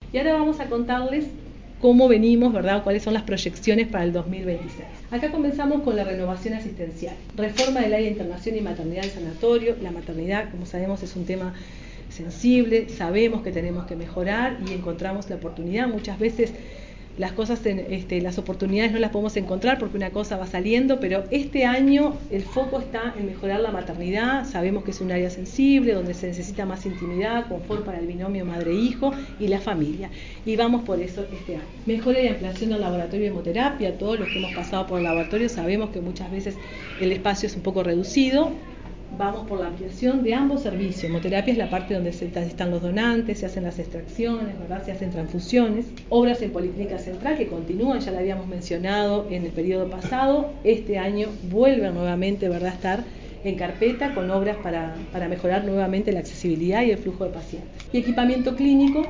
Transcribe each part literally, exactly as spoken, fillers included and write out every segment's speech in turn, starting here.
Y ahora vamos a contarles cómo venimos, ¿verdad? Cuáles son las proyecciones para el dos mil veintiséis. Acá comenzamos con la renovación asistencial, reforma del área de internación y maternidad del sanatorio. La maternidad, como sabemos, es un tema sensible, sabemos que tenemos que mejorar y encontramos la oportunidad. Muchas veces las cosas, en, este, las oportunidades no las podemos encontrar porque una cosa va saliendo, pero este año el foco está en mejorar la maternidad. Sabemos que es un área sensible, donde se necesita más intimidad, confort para el binomio madre-hijo y la familia. Y vamos por eso este año. Mejora y ampliación del laboratorio de hemoterapia. Todos los que hemos pasado por el laboratorio sabemos que muchas veces el espacio es un poco reducido. Vamos por la ampliación de ambos servicios. Hemoterapia es la parte donde se están los donantes, se hacen las extracciones, ¿verdad? Se hacen transfusiones. Obras en Policlínica Central que continúan, ya la habíamos mencionado en el periodo pasado. Este año vuelve nuevamente, ¿verdad?, a estar en carpeta con obras para, para mejorar nuevamente la accesibilidad y el flujo de pacientes. Y equipamiento clínico,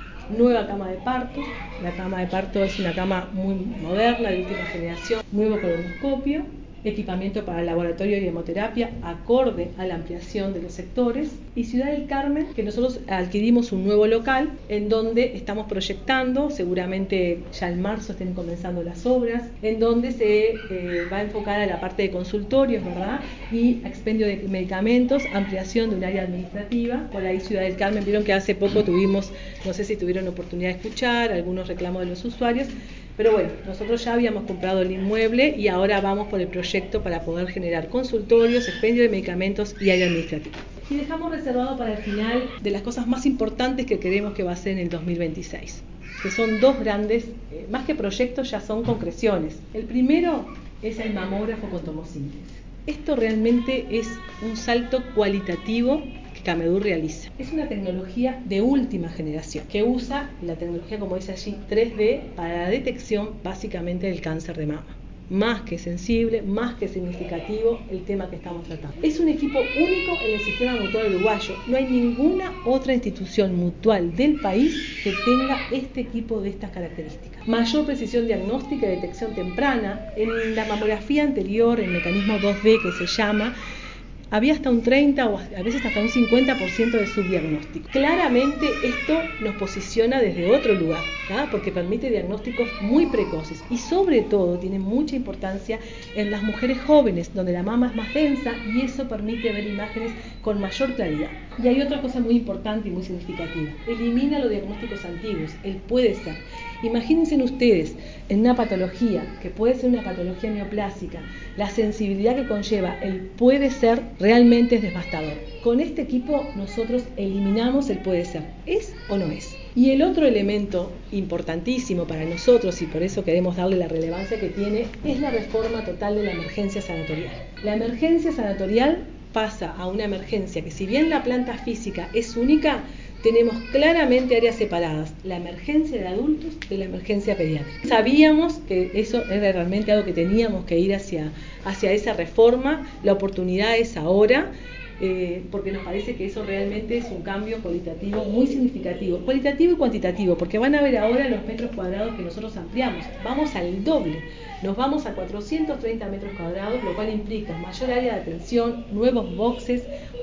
nueva cama de parto. La cama de parto es una cama muy moderna, de última generación, nuevo colonoscopio. Equipamiento para el laboratorio de hemoterapia acorde a la ampliación de los sectores, y Ciudad del Carmen, que nosotros adquirimos un nuevo local en donde estamos proyectando, seguramente ya en marzo estén comenzando las obras, en donde se eh, va a enfocar a la parte de consultorios, ¿verdad?, y expendio de medicamentos, ampliación de un área administrativa. Por ahí Ciudad del Carmen, vieron que hace poco tuvimos, no sé si tuvieron oportunidad de escuchar algunos reclamos de los usuarios, pero bueno, nosotros ya habíamos comprado el inmueble y ahora vamos por el proyecto para poder generar consultorios, expendio de medicamentos y área administrativa. Y dejamos reservado para el final de las cosas más importantes que queremos que va a ser en el dos mil veintiséis, que son dos grandes, eh, más que proyectos, ya son concreciones. El primero es el mamógrafo con tomosíntesis. Esto realmente es un salto cualitativo que Camedur realiza. Es una tecnología de última generación que usa la tecnología, como dice allí, tres D para la detección básicamente del cáncer de mama. Más que sensible, más que significativo el tema que estamos tratando. Es un equipo único en el sistema mutual uruguayo. No hay ninguna otra institución mutual del país que tenga este equipo de estas características. Mayor precisión diagnóstica y detección temprana. En la mamografía anterior, el mecanismo dos D que se llama, había hasta un treinta o a veces hasta un cincuenta por ciento de subdiagnóstico. Claramente esto nos posiciona desde otro lugar, ¿verdad?, porque permite diagnósticos muy precoces y sobre todo tiene mucha importancia en las mujeres jóvenes, donde la mama es más densa y eso permite ver imágenes con mayor claridad. Y hay otra cosa muy importante y muy significativa: elimina los diagnósticos antiguos, el puede ser. Imagínense ustedes en una patología que puede ser una patología neoplásica, la sensibilidad que conlleva el puede ser realmente es devastador. Con este equipo nosotros eliminamos el puede ser, ¿es o no es? Y el otro elemento importantísimo para nosotros, y por eso queremos darle la relevancia que tiene, es la reforma total de la emergencia sanatorial. La emergencia sanatorial pasa a una emergencia que, si bien la planta física es única, tenemos claramente áreas separadas: la emergencia de adultos de la emergencia pediátrica. Sabíamos que eso era realmente algo que teníamos que ir hacia, hacia esa reforma. La oportunidad es ahora, eh, porque nos parece que eso realmente es un cambio cualitativo muy significativo. Cualitativo y cuantitativo, porque van a ver ahora los metros cuadrados que nosotros ampliamos. Vamos al doble. Nos vamos a cuatrocientos treinta metros cuadrados, lo cual implica mayor área de atención, nuevos boxes,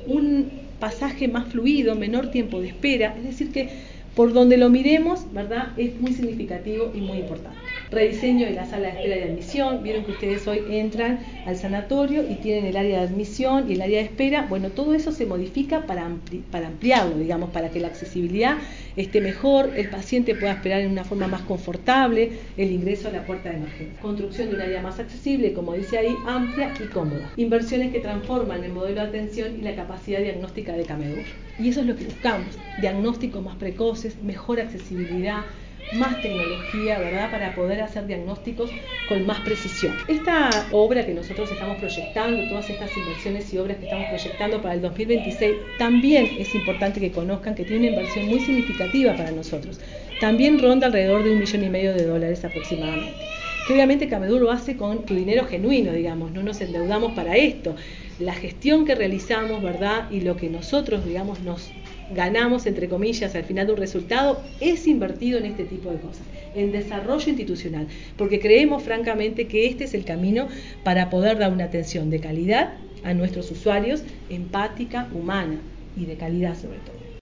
un pasaje más fluido, menor tiempo de espera. Es decir que por donde lo miremos, ¿verdad?, es muy significativo y muy importante. Rediseño de la sala de espera y de admisión. Vieron que ustedes hoy entran al sanatorio y tienen el área de admisión y el área de espera. Bueno, todo eso se modifica para, ampli- para ampliarlo, digamos, para que la accesibilidad esté mejor, el paciente pueda esperar en una forma más confortable el ingreso a la puerta de emergencia. Construcción de un área más accesible, como dice ahí, amplia y cómoda. Inversiones que transforman el modelo de atención y la capacidad diagnóstica de Camedur. Y eso es lo que buscamos: diagnósticos más precoces, mejor accesibilidad, más tecnología, ¿verdad?, para poder hacer diagnósticos con más precisión. Esta obra que nosotros estamos proyectando, todas estas inversiones y obras que estamos proyectando para el dos mil veintiséis, también es importante que conozcan que tiene una inversión muy significativa para nosotros. También ronda alrededor de un millón y medio de dólares aproximadamente. Que obviamente Camedur lo hace con tu dinero genuino, digamos, no nos endeudamos para esto. La gestión que realizamos, ¿verdad?, y lo que nosotros, digamos, nos ganamos, entre comillas, al final de un resultado, es invertido en este tipo de cosas, en desarrollo institucional, porque creemos francamente que este es el camino para poder dar una atención de calidad a nuestros usuarios, empática, humana y de calidad sobre todo.